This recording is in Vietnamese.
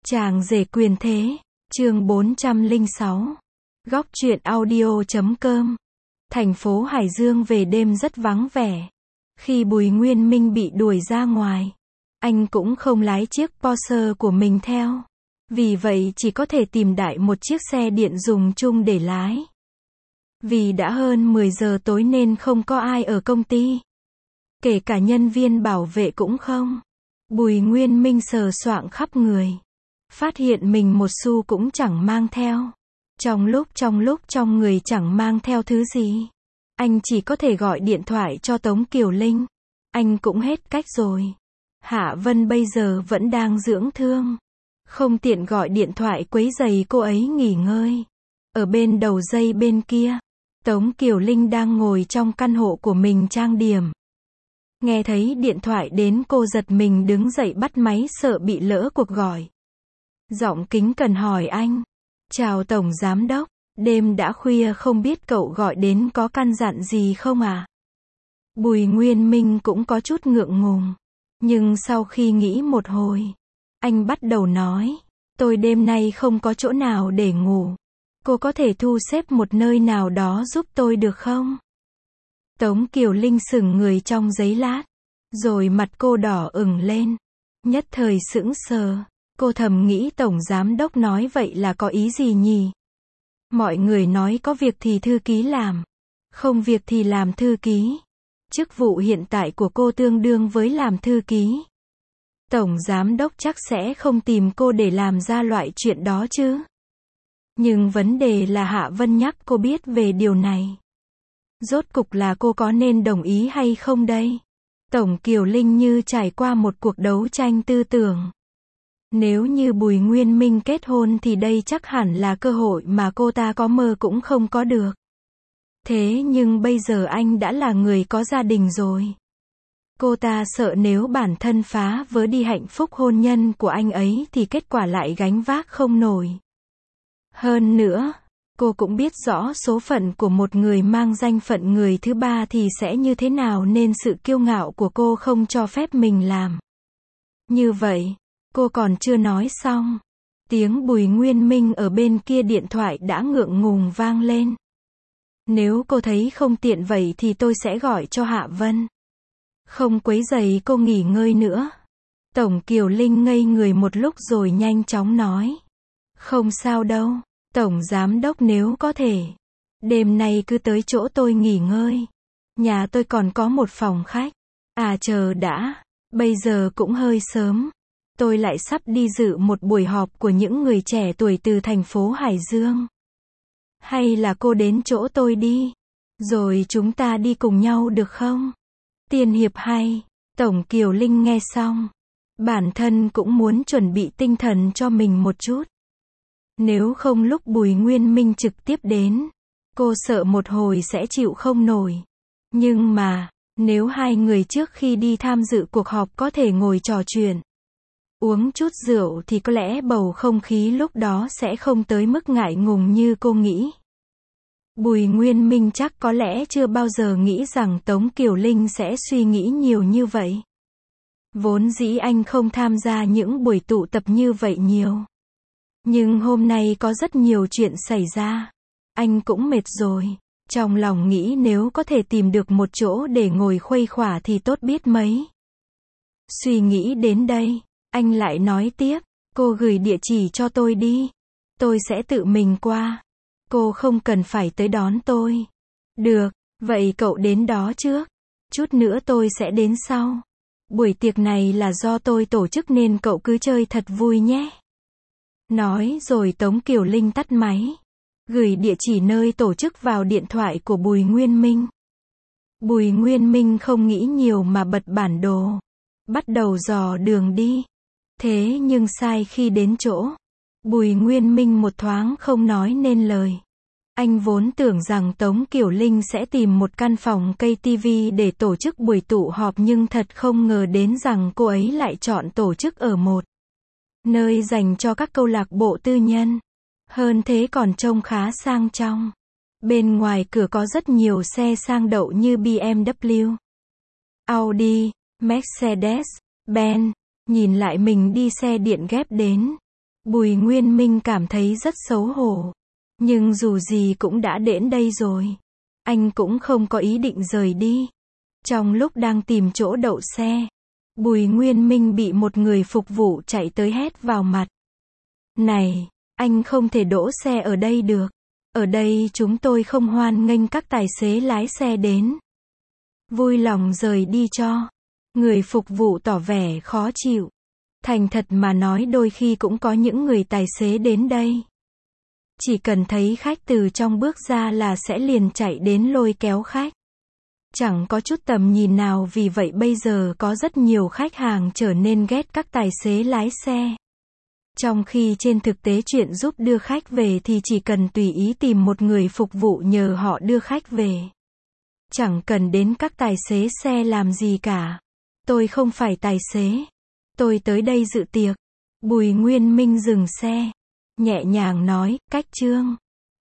Chàng rể quyền thế, chương 406. Góc truyện audio.com. Thành phố Hải Dương về đêm rất vắng vẻ. Khi Bùi Nguyên Minh bị đuổi ra ngoài, anh cũng không lái chiếc Porsche của mình theo. Vì vậy chỉ có thể tìm đại một chiếc xe điện dùng chung để lái. Vì đã hơn 10 giờ tối nên không có ai ở công ty. Kể cả nhân viên bảo vệ cũng không. Bùi Nguyên Minh sờ soạng khắp người. Phát hiện mình một xu cũng chẳng mang theo. Trong lúc trong người chẳng mang theo thứ gì. Anh chỉ có thể gọi điện thoại cho Tống Kiều Linh. Anh cũng hết cách rồi. Hạ Vân bây giờ vẫn đang dưỡng thương. Không tiện gọi điện thoại quấy rầy cô ấy nghỉ ngơi. Ở bên đầu dây bên kia, Tống Kiều Linh đang ngồi trong căn hộ của mình trang điểm. Nghe thấy điện thoại đến cô giật mình đứng dậy bắt máy sợ bị lỡ cuộc gọi. Giọng kính cẩn hỏi anh. Chào Tổng Giám Đốc, đêm đã khuya không biết cậu gọi đến có căn dặn gì không à? Bùi Nguyên Minh cũng có chút ngượng ngùng. Nhưng sau khi nghĩ một hồi, anh bắt đầu nói. Tôi đêm nay không có chỗ nào để ngủ. Cô có thể thu xếp một nơi nào đó giúp tôi được không? Tống Kiều Linh sững người trong giây lát. Rồi mặt cô đỏ ửng lên. Nhất thời sững sờ. Cô thầm nghĩ Tổng Giám Đốc nói vậy là có ý gì nhỉ? Mọi người nói có việc thì thư ký làm. Không việc thì làm thư ký. Chức vụ hiện tại của cô tương đương với làm thư ký. Tổng Giám Đốc chắc sẽ không tìm cô để làm ra loại chuyện đó chứ. Nhưng vấn đề là Hạ Vân nhắc cô biết về điều này. Rốt cục là cô có nên đồng ý hay không đây? Tổng Kiều Linh như trải qua một cuộc đấu tranh tư tưởng. Nếu như Bùi Nguyên Minh kết hôn thì đây chắc hẳn là cơ hội mà cô ta có mơ cũng không có được. Thế nhưng bây giờ anh đã là người có gia đình rồi. Cô ta sợ nếu bản thân phá vỡ đi hạnh phúc hôn nhân của anh ấy thì kết quả lại gánh vác không nổi. Hơn nữa, cô cũng biết rõ số phận của một người mang danh phận người thứ ba thì sẽ như thế nào nên sự kiêu ngạo của cô không cho phép mình làm. Như vậy, cô còn chưa nói xong. Tiếng Bùi Nguyên Minh ở bên kia điện thoại đã ngượng ngùng vang lên. Nếu cô thấy không tiện vậy thì tôi sẽ gọi cho Hạ Vân. Không quấy rầy cô nghỉ ngơi nữa. Tổng Kiều Linh ngây người một lúc rồi nhanh chóng nói. Không sao đâu, Tổng Giám Đốc nếu có thể. Đêm nay cứ tới chỗ tôi nghỉ ngơi. Nhà tôi còn có một phòng khách. À chờ đã, bây giờ cũng hơi sớm. Tôi lại sắp đi dự một buổi họp của những người trẻ tuổi từ thành phố Hải Dương. Hay là cô đến chỗ tôi đi. Rồi chúng ta đi cùng nhau được không? Tiên hiệp hay. Tổng Kiều Linh nghe xong. Bản thân cũng muốn chuẩn bị tinh thần cho mình một chút. Nếu không lúc Bùi Nguyên Minh trực tiếp đến, cô sợ một hồi sẽ chịu không nổi. Nhưng mà, nếu hai người trước khi đi tham dự cuộc họp có thể ngồi trò chuyện, uống chút rượu thì có lẽ bầu không khí lúc đó sẽ không tới mức ngại ngùng như cô nghĩ. Bùi Nguyên Minh chắc có lẽ chưa bao giờ nghĩ rằng Tống Kiều Linh sẽ suy nghĩ nhiều như vậy. Vốn dĩ anh không tham gia những buổi tụ tập như vậy nhiều. Nhưng hôm nay có rất nhiều chuyện xảy ra. Anh cũng mệt rồi. Trong lòng nghĩ nếu có thể tìm được một chỗ để ngồi khuây khỏa thì tốt biết mấy. Suy nghĩ đến đây, anh lại nói tiếp. Cô gửi địa chỉ cho tôi đi. Tôi sẽ tự mình qua. Cô không cần phải tới đón tôi. Được, vậy cậu đến đó trước. Chút nữa tôi sẽ đến sau. Buổi tiệc này là do tôi tổ chức nên cậu cứ chơi thật vui nhé. Nói rồi Tống Kiều Linh tắt máy. Gửi địa chỉ nơi tổ chức vào điện thoại của Bùi Nguyên Minh. Bùi Nguyên Minh không nghĩ nhiều mà bật bản đồ. Bắt đầu dò đường đi. Thế nhưng sai khi đến chỗ. Bùi Nguyên Minh một thoáng không nói nên lời. Anh vốn tưởng rằng Tống Kiều Linh sẽ tìm một căn phòng cây tivi để tổ chức buổi tụ họp nhưng thật không ngờ đến rằng cô ấy lại chọn tổ chức ở một nơi dành cho các câu lạc bộ tư nhân. Hơn thế còn trông khá sang trọng. Bên ngoài cửa có rất nhiều xe sang đậu như BMW, Audi, Mercedes, Benz. Nhìn lại mình đi xe điện ghép đến. Bùi Nguyên Minh cảm thấy rất xấu hổ. Nhưng dù gì cũng đã đến đây rồi. Anh cũng không có ý định rời đi. Trong lúc đang tìm chỗ đậu xe, Bùi Nguyên Minh bị một người phục vụ chạy tới hét vào mặt. Này, anh không thể đỗ xe ở đây được. Ở đây chúng tôi không hoan nghênh các tài xế lái xe đến. Vui lòng rời đi cho. Người phục vụ tỏ vẻ khó chịu. Thành thật mà nói đôi khi cũng có những người tài xế đến đây. Chỉ cần thấy khách từ trong bước ra là sẽ liền chạy đến lôi kéo khách. Chẳng có chút tầm nhìn nào, vì vậy bây giờ có rất nhiều khách hàng trở nên ghét các tài xế lái xe. Trong khi trên thực tế chuyện giúp đưa khách về thì chỉ cần tùy ý tìm một người phục vụ nhờ họ đưa khách về. Chẳng cần đến các tài xế xe làm gì cả. Tôi không phải tài xế. Tôi tới đây dự tiệc. Bùi Nguyên Minh dừng xe. Nhẹ nhàng nói, cách Trương.